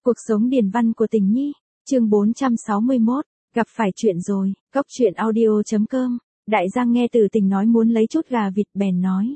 Cuộc sống điền văn của Tình Nhi, chương 461, gặp phải chuyện rồi, Cóc truyện audio.com, Đại Giang nghe Từ Tình nói muốn lấy chút gà vịt bèn nói.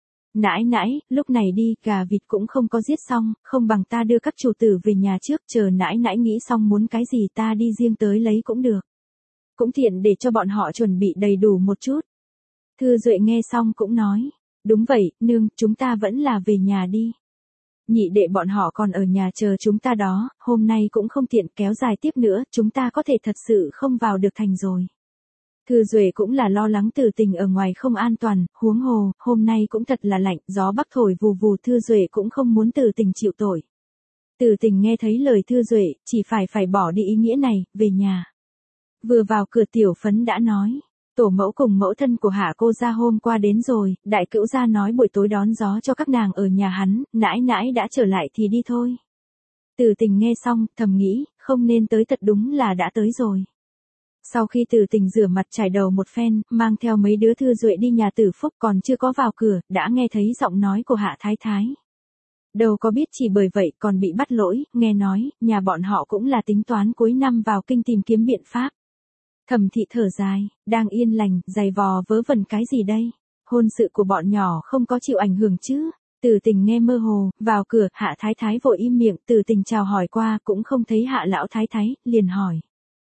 Nãi nãi, lúc này đi, gà vịt cũng không có giết xong, không bằng ta đưa các chủ tử về nhà trước, chờ nãi nãi nghĩ xong muốn cái gì ta đi riêng tới lấy cũng được. Cũng tiện để cho bọn họ chuẩn bị đầy đủ một chút. Thư Duệ nghe xong cũng nói, đúng vậy, nương, chúng ta vẫn là về nhà đi. Nhị đệ bọn họ còn ở nhà chờ chúng ta đó, hôm nay cũng không tiện kéo dài tiếp nữa, chúng ta có thể thật sự không vào được thành rồi. Thư Duệ cũng là lo lắng Từ Tình ở ngoài không an toàn, huống hồ, hôm nay cũng thật là lạnh, gió bắc thổi vù vù, Thư Duệ cũng không muốn Từ Tình chịu tội. Từ Tình nghe thấy lời Thư Duệ, chỉ phải bỏ đi ý nghĩa này, về nhà. Vừa vào cửa Tiểu Phấn đã nói. Tổ mẫu cùng mẫu thân của Hạ cô gia hôm qua đến rồi, đại cữu gia nói buổi tối đón gió cho các nàng ở nhà hắn, nãi nãi đã trở lại thì đi thôi. Từ Tình nghe xong, thầm nghĩ, không nên tới, thật đúng là đã tới rồi. Sau khi Từ Tình rửa mặt trải đầu một phen, mang theo mấy đứa Thư Duệ đi nhà Tử Phúc, còn chưa có vào cửa, đã nghe thấy giọng nói của Hạ Thái Thái. Đâu có biết chỉ bởi vậy còn bị bắt lỗi, nghe nói, nhà bọn họ cũng là tính toán cuối năm vào kinh tìm kiếm biện pháp. Thẩm Thị thở dài, đang yên lành, giày vò vớ vẩn cái gì đây? Hôn sự của bọn nhỏ không có chịu ảnh hưởng chứ? Từ Tình nghe mơ hồ, vào cửa, Hạ Thái Thái vội im miệng, Từ Tình chào hỏi qua, cũng không thấy Hạ Lão Thái Thái, liền hỏi.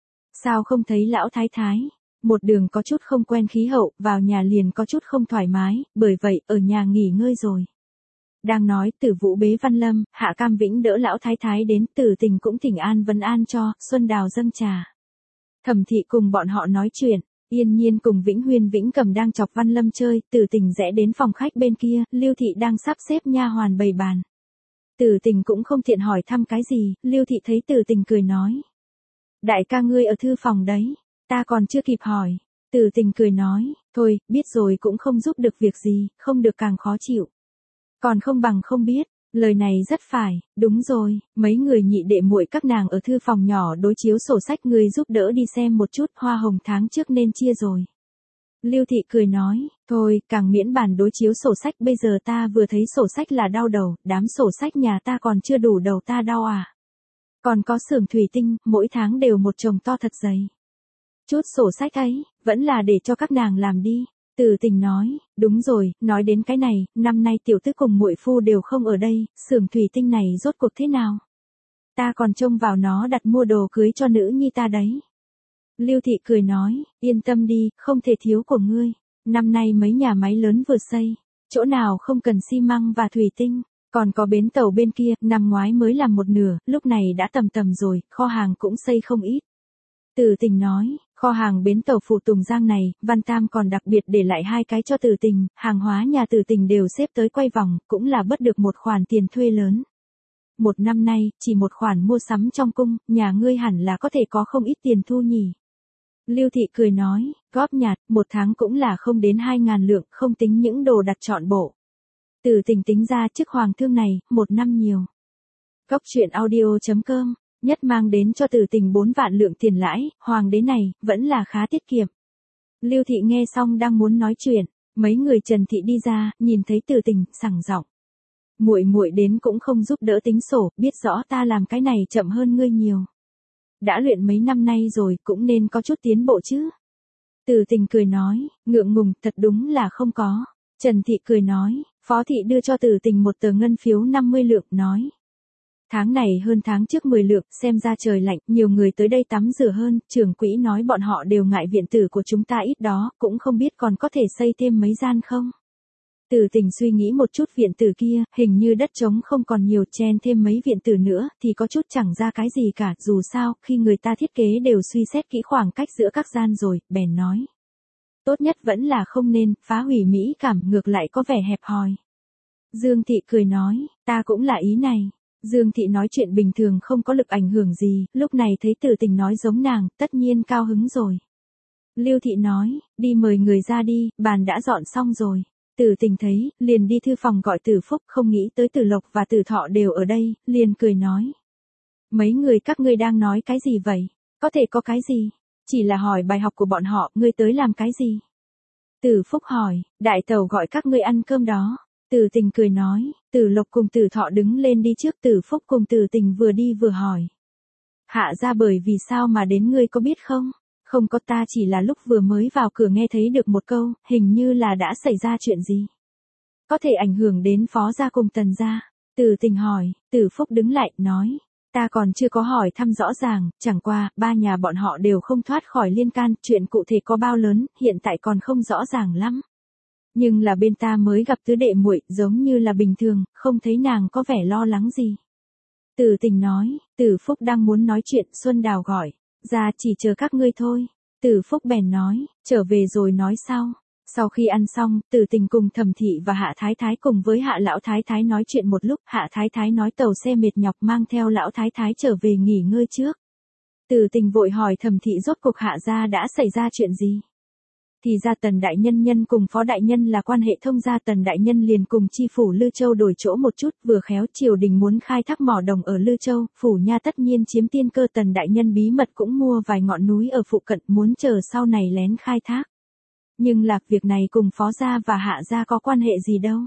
Sao không thấy Lão Thái Thái? Một đường có chút không quen khí hậu, vào nhà liền có chút không thoải mái, bởi vậy, ở nhà nghỉ ngơi rồi. Đang nói, Tử Vũ bế Văn Lâm, Hạ Cam Vĩnh đỡ Lão Thái Thái đến, Từ Tình cũng thỉnh an vấn an cho, Xuân Đào dâng trà. Thẩm Thị cùng bọn họ nói chuyện, Yên Nhiên cùng Vĩnh Huyên Vĩnh Cầm đang chọc Văn Lâm chơi, Từ Tình rẽ đến phòng khách bên kia, Lưu Thị đang sắp xếp nha hoàn bày bàn. Từ Tình cũng không tiện hỏi thăm cái gì, Lưu Thị thấy Từ Tình cười nói. Đại ca ngươi ở thư phòng đấy, ta còn chưa kịp hỏi. Từ Tình cười nói, thôi, biết rồi cũng không giúp được việc gì, không được càng khó chịu. Còn không bằng không biết. Lời này rất phải, đúng rồi, mấy người nhị đệ muội các nàng ở thư phòng nhỏ đối chiếu sổ sách, người giúp đỡ đi xem một chút, hoa hồng tháng trước nên chia rồi. Lưu Thị cười nói, thôi, càng miễn bàn đối chiếu sổ sách, bây giờ ta vừa thấy sổ sách là đau đầu, đám sổ sách nhà ta còn chưa đủ đầu ta đau à. Còn có xưởng thủy tinh, mỗi tháng đều một chồng to thật dày. Chút sổ sách ấy, vẫn là để cho các nàng làm đi. Từ Tình nói, đúng rồi, nói đến cái này, năm nay tiểu tứ cùng muội phu đều không ở đây, xưởng thủy tinh này rốt cuộc thế nào? Ta còn trông vào nó đặt mua đồ cưới cho nữ nhi ta đấy. Lưu Thị cười nói, yên tâm đi, không thể thiếu của ngươi. Năm nay mấy nhà máy lớn vừa xây, chỗ nào không cần xi măng và thủy tinh, còn có bến tàu bên kia, năm ngoái mới làm một nửa, lúc này đã tầm rồi, kho hàng cũng xây không ít. Từ Tình nói, kho hàng bến tàu Phủ Tùng Giang này, Văn Tam còn đặc biệt để lại 2 cái cho Từ Tình, hàng hóa nhà Từ Tình đều xếp tới quay vòng, cũng là bớt được một khoản tiền thuê lớn. Một năm nay, chỉ một khoản mua sắm trong cung, nhà ngươi hẳn là có thể có không ít tiền thu nhỉ. Lưu Thị cười nói, góp nhặt, một tháng cũng là không đến 2.000 lượng, không tính những đồ đặt trọn bộ. Từ Tình tính ra chức hoàng thương này, một năm nhiều. Cóc truyện audio.com, nhất mang đến cho Từ Tình 4 vạn lượng tiền lãi, hoàng đế này, vẫn là khá tiết kiệm. Lưu Thị nghe xong đang muốn nói chuyện, mấy người Trần Thị đi ra, nhìn thấy Từ Tình, sảng giọng. Muội đến cũng không giúp đỡ tính sổ, biết rõ ta làm cái này chậm hơn ngươi nhiều. Đã luyện mấy năm nay rồi, cũng nên có chút tiến bộ chứ. Từ Tình cười nói, ngượng ngùng, thật đúng là không có. Trần Thị cười nói, Phó Thị đưa cho Từ Tình một tờ ngân phiếu 50 lượng, nói. Tháng này hơn tháng trước 10 lượng, xem ra trời lạnh, nhiều người tới đây tắm rửa hơn, trưởng quỹ nói bọn họ đều ngại viện tử của chúng ta ít đó, cũng không biết còn có thể xây thêm mấy gian không. Từ Tình suy nghĩ một chút, viện tử kia, hình như đất trống không còn nhiều, chen thêm mấy viện tử nữa, thì có chút chẳng ra cái gì cả, dù sao, khi người ta thiết kế đều suy xét kỹ khoảng cách giữa các gian rồi, bèn nói. Tốt nhất vẫn là không nên, phá hủy mỹ cảm, ngược lại có vẻ hẹp hòi. Dương Thị cười nói, ta cũng là ý này. Dương Thị nói chuyện bình thường không có lực ảnh hưởng gì, lúc này thấy Từ Tình nói giống nàng, tất nhiên cao hứng rồi. Lưu Thị nói, đi mời người ra đi, bàn đã dọn xong rồi. Từ Tình thấy, liền đi thư phòng gọi Từ Phúc, không nghĩ tới Từ Lộc và Từ Thọ đều ở đây, liền cười nói. Mấy người các ngươi đang nói cái gì vậy? Có thể có cái gì? Chỉ là hỏi bài học của bọn họ, ngươi tới làm cái gì? Từ Phúc hỏi, đại tẩu gọi các ngươi ăn cơm đó. Từ Tình cười nói, Từ Lộc cùng Từ Thọ đứng lên đi trước, Từ Phúc cùng Từ Tình vừa đi vừa hỏi. Hạ gia bởi vì sao mà đến ngươi có biết không? Không có, ta chỉ là lúc vừa mới vào cửa nghe thấy được một câu, hình như là đã xảy ra chuyện gì. Có thể ảnh hưởng đến Phó gia cùng Tần gia. Từ Tình hỏi, Từ Phúc đứng lại, nói. Ta còn chưa có hỏi thăm rõ ràng, chẳng qua, ba nhà bọn họ đều không thoát khỏi liên can, chuyện cụ thể có bao lớn, hiện tại còn không rõ ràng lắm. Nhưng là bên ta mới gặp tứ đệ muội, giống như là bình thường, không thấy nàng có vẻ lo lắng gì. Từ Tình nói, Từ Phúc đang muốn nói chuyện, Xuân Đào gọi, ra chỉ chờ các ngươi thôi. Từ Phúc bèn nói, trở về rồi nói sau. Sau khi ăn xong, Từ Tình cùng Thẩm Thị và Hạ Thái Thái cùng với Hạ Lão Thái Thái nói chuyện một lúc, Hạ Thái Thái nói tàu xe mệt nhọc mang theo Lão Thái Thái trở về nghỉ ngơi trước. Từ Tình vội hỏi Thẩm Thị rốt cuộc Hạ gia đã xảy ra chuyện gì. Thì ra Tần đại nhân cùng Phó đại nhân là quan hệ thông gia, Tần đại nhân liền cùng chi phủ Lư Châu đổi chỗ một chút, vừa khéo triều đình muốn khai thác mỏ đồng ở Lư Châu, phủ nha tất nhiên chiếm tiên cơ, Tần đại nhân bí mật cũng mua vài ngọn núi ở phụ cận, muốn chờ sau này lén khai thác. Nhưng là việc này cùng Phó gia và Hạ gia có quan hệ gì đâu?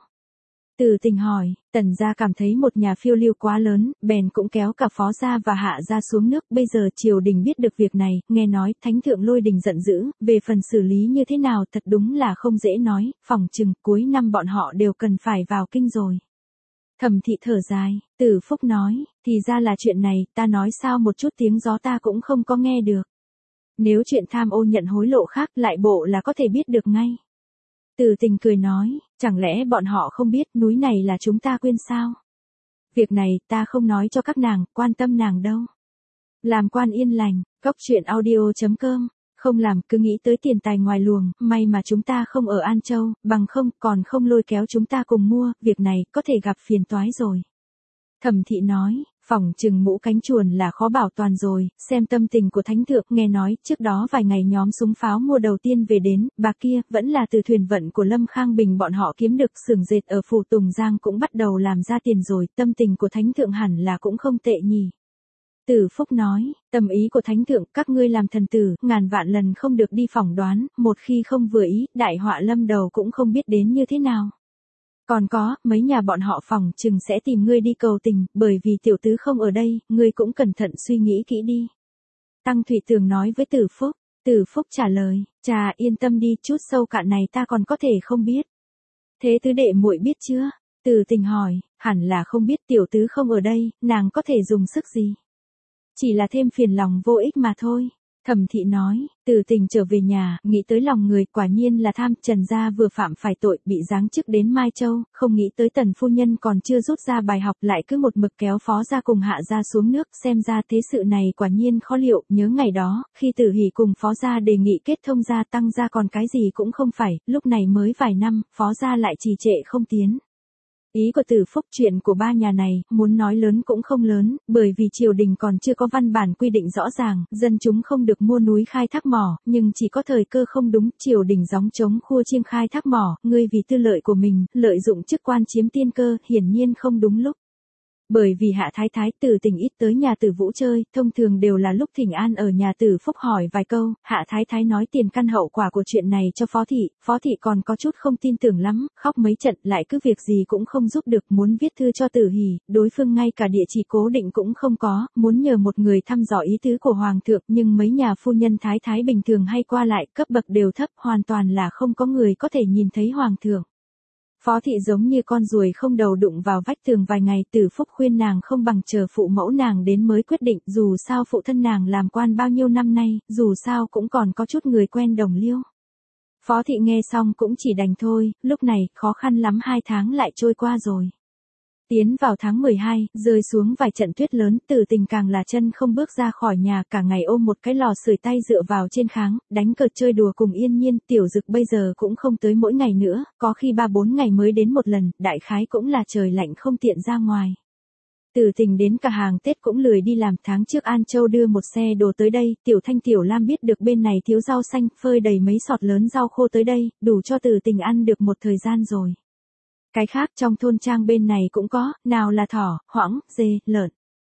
Từ Tình hỏi, Tần gia cảm thấy một nhà phiêu lưu quá lớn, bèn cũng kéo cả Phó gia và Hạ gia xuống nước, bây giờ triều đình biết được việc này, nghe nói Thánh thượng Lôi Đình giận dữ, về phần xử lý như thế nào thật đúng là không dễ nói, phỏng chừng cuối năm bọn họ đều cần phải vào kinh rồi. Thẩm Thị thở dài, Từ Phúc nói, thì ra là chuyện này, ta nói sao một chút tiếng gió ta cũng không có nghe được. Nếu chuyện tham ô nhận hối lộ khác lại bộ là có thể biết được ngay. Từ Tình cười nói, chẳng lẽ bọn họ không biết núi này là chúng ta quyên sao? Việc này ta không nói cho các nàng, quan tâm nàng đâu. Làm quan yên lành, coctruyện.audio.com, không làm cứ nghĩ tới tiền tài ngoài luồng, may mà chúng ta không ở An Châu, bằng không còn không lôi kéo chúng ta cùng mua, việc này có thể gặp phiền toái rồi. Thẩm Thị nói, phỏng chừng mũ cánh chuồn là khó bảo toàn rồi, xem tâm tình của Thánh thượng, nghe nói trước đó vài ngày nhóm súng pháo mua đầu tiên về đến, bà kia vẫn là từ thuyền vận của Lâm Khang Bình bọn họ kiếm được, xưởng dệt ở phủ Tùng Giang cũng bắt đầu làm ra tiền rồi, tâm tình của Thánh thượng hẳn là cũng không tệ nhỉ. Từ Phúc nói, tâm ý của Thánh thượng, các ngươi làm thần tử, ngàn vạn lần không được đi phỏng đoán, một khi không vừa ý, đại họa lâm đầu cũng không biết đến như thế nào. Còn có, mấy nhà bọn họ phỏng chừng sẽ tìm ngươi đi cầu tình, bởi vì tiểu tứ không ở đây, ngươi cũng cẩn thận suy nghĩ kỹ đi. Tăng Thủy Tường nói với Từ Phúc. Từ Phúc trả lời, chà yên tâm đi, chút sâu cạn này ta còn có thể không biết. Thế tứ đệ muội biết chưa? Từ Tình hỏi, hẳn là không biết, tiểu tứ không ở đây, nàng có thể dùng sức gì? Chỉ là thêm phiền lòng vô ích mà thôi. Thẩm Thị nói, Từ Tình trở về nhà, nghĩ tới lòng người, quả nhiên là tham, Trần gia vừa phạm phải tội, bị giáng chức đến Mai Châu, không nghĩ tới Tần phu nhân còn chưa rút ra bài học, lại cứ một mực kéo Phó gia cùng Hạ gia xuống nước, xem ra thế sự này quả nhiên khó liệu, nhớ ngày đó, khi Tử Hỷ cùng Phó gia đề nghị kết thông gia tăng gia còn cái gì cũng không phải, lúc này mới vài năm, Phó gia lại trì trệ không tiến. Ý của Từ Phúc, chuyện của ba nhà này, muốn nói lớn cũng không lớn, bởi vì triều đình còn chưa có văn bản quy định rõ ràng, dân chúng không được mua núi khai thác mỏ, nhưng chỉ có thời cơ không đúng, triều đình gióng trống khua chiêng khai thác mỏ, ngươi vì tư lợi của mình, lợi dụng chức quan chiếm tiên cơ, hiển nhiên không đúng lúc. Bởi vì Hạ Thái Thái Từ Tình ít tới nhà Từ Vũ chơi, thông thường đều là lúc thỉnh an ở nhà Từ Phúc hỏi vài câu, Hạ Thái Thái nói tiền căn hậu quả của chuyện này cho Phó Thị còn có chút không tin tưởng lắm, khóc mấy trận lại cứ việc gì cũng không giúp được, muốn viết thư cho Tử Hỷ, đối phương ngay cả địa chỉ cố định cũng không có, muốn nhờ một người thăm dò ý tứ của Hoàng thượng, nhưng mấy nhà phu nhân Thái Thái bình thường hay qua lại, cấp bậc đều thấp, hoàn toàn là không có người có thể nhìn thấy Hoàng thượng. Phó Thị giống như con ruồi không đầu đụng vào vách tường vài ngày, Từ Phúc khuyên nàng không bằng chờ phụ mẫu nàng đến mới quyết định, dù sao phụ thân nàng làm quan bao nhiêu năm nay, dù sao cũng còn có chút người quen đồng liêu. Phó Thị nghe xong cũng chỉ đành thôi, lúc này, khó khăn lắm 2 tháng lại trôi qua rồi. Tiến vào tháng 12, rơi xuống vài trận tuyết lớn, Từ Tình càng là chân không bước ra khỏi nhà, cả ngày ôm một cái lò sưởi tay dựa vào trên kháng, đánh cờ chơi đùa cùng Yên Nhiên, Tiểu Dực bây giờ cũng không tới mỗi ngày nữa, có khi 3-4 ngày mới đến một lần, đại khái cũng là trời lạnh không tiện ra ngoài. Từ Tình đến cả hàng Tết cũng lười đi làm, tháng trước An Châu đưa một xe đồ tới đây, Tiểu Thanh Tiểu Lam biết được bên này thiếu rau xanh, phơi đầy mấy sọt lớn rau khô tới đây, đủ cho Từ Tình ăn được một thời gian rồi. Cái khác trong thôn trang bên này cũng có, nào là thỏ, hoãng, dê, lợn.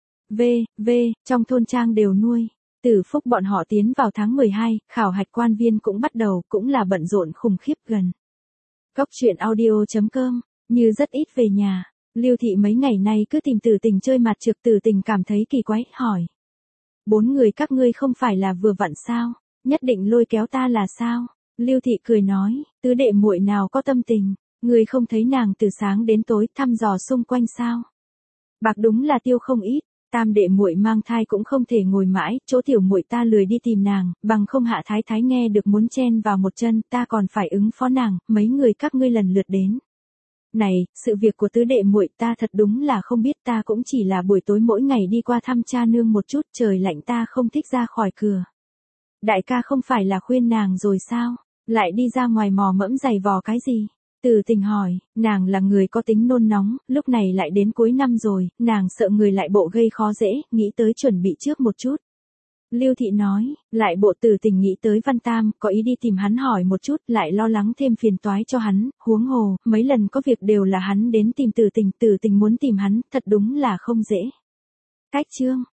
Trong thôn trang đều nuôi. Từ Phúc bọn họ tiến vào tháng 12, khảo hạch quan viên cũng bắt đầu, cũng là bận rộn khủng khiếp gần. Coctruyện.audio.com như rất ít về nhà. Lưu Thị mấy ngày nay cứ tìm Tử Tình chơi mặt trược, Tử Tình cảm thấy kỳ quái, hỏi. 4 người các ngươi không phải là vừa vặn sao? Nhất định lôi kéo ta là sao? Lưu Thị cười nói, tứ đệ muội nào có tâm tình, ngươi không thấy nàng từ sáng đến tối thăm dò xung quanh sao? Bạc đúng là tiêu không ít, tam đệ muội mang thai cũng không thể ngồi mãi, chỗ tiểu muội ta lười đi tìm nàng, bằng không Hạ Thái Thái nghe được muốn chen vào một chân, ta còn phải ứng phó nàng, mấy người các ngươi lần lượt đến. Này, sự việc của tứ đệ muội ta thật đúng là không biết, ta cũng chỉ là buổi tối mỗi ngày đi qua thăm cha nương một chút, trời lạnh ta không thích ra khỏi cửa. Đại ca không phải là khuyên nàng rồi sao, lại đi ra ngoài mò mẫm giày vò cái gì? Tử Tình hỏi, nàng là người có tính nôn nóng, lúc này lại đến cuối năm rồi, nàng sợ người lại bộ gây khó dễ, nghĩ tới chuẩn bị trước một chút. Lưu Thị nói, lại bộ Tử Tình nghĩ tới Văn Tam, có ý đi tìm hắn hỏi một chút, lại lo lắng thêm phiền toái cho hắn, huống hồ, mấy lần có việc đều là hắn đến tìm Tử Tình muốn tìm hắn, thật đúng là không dễ. Cách chương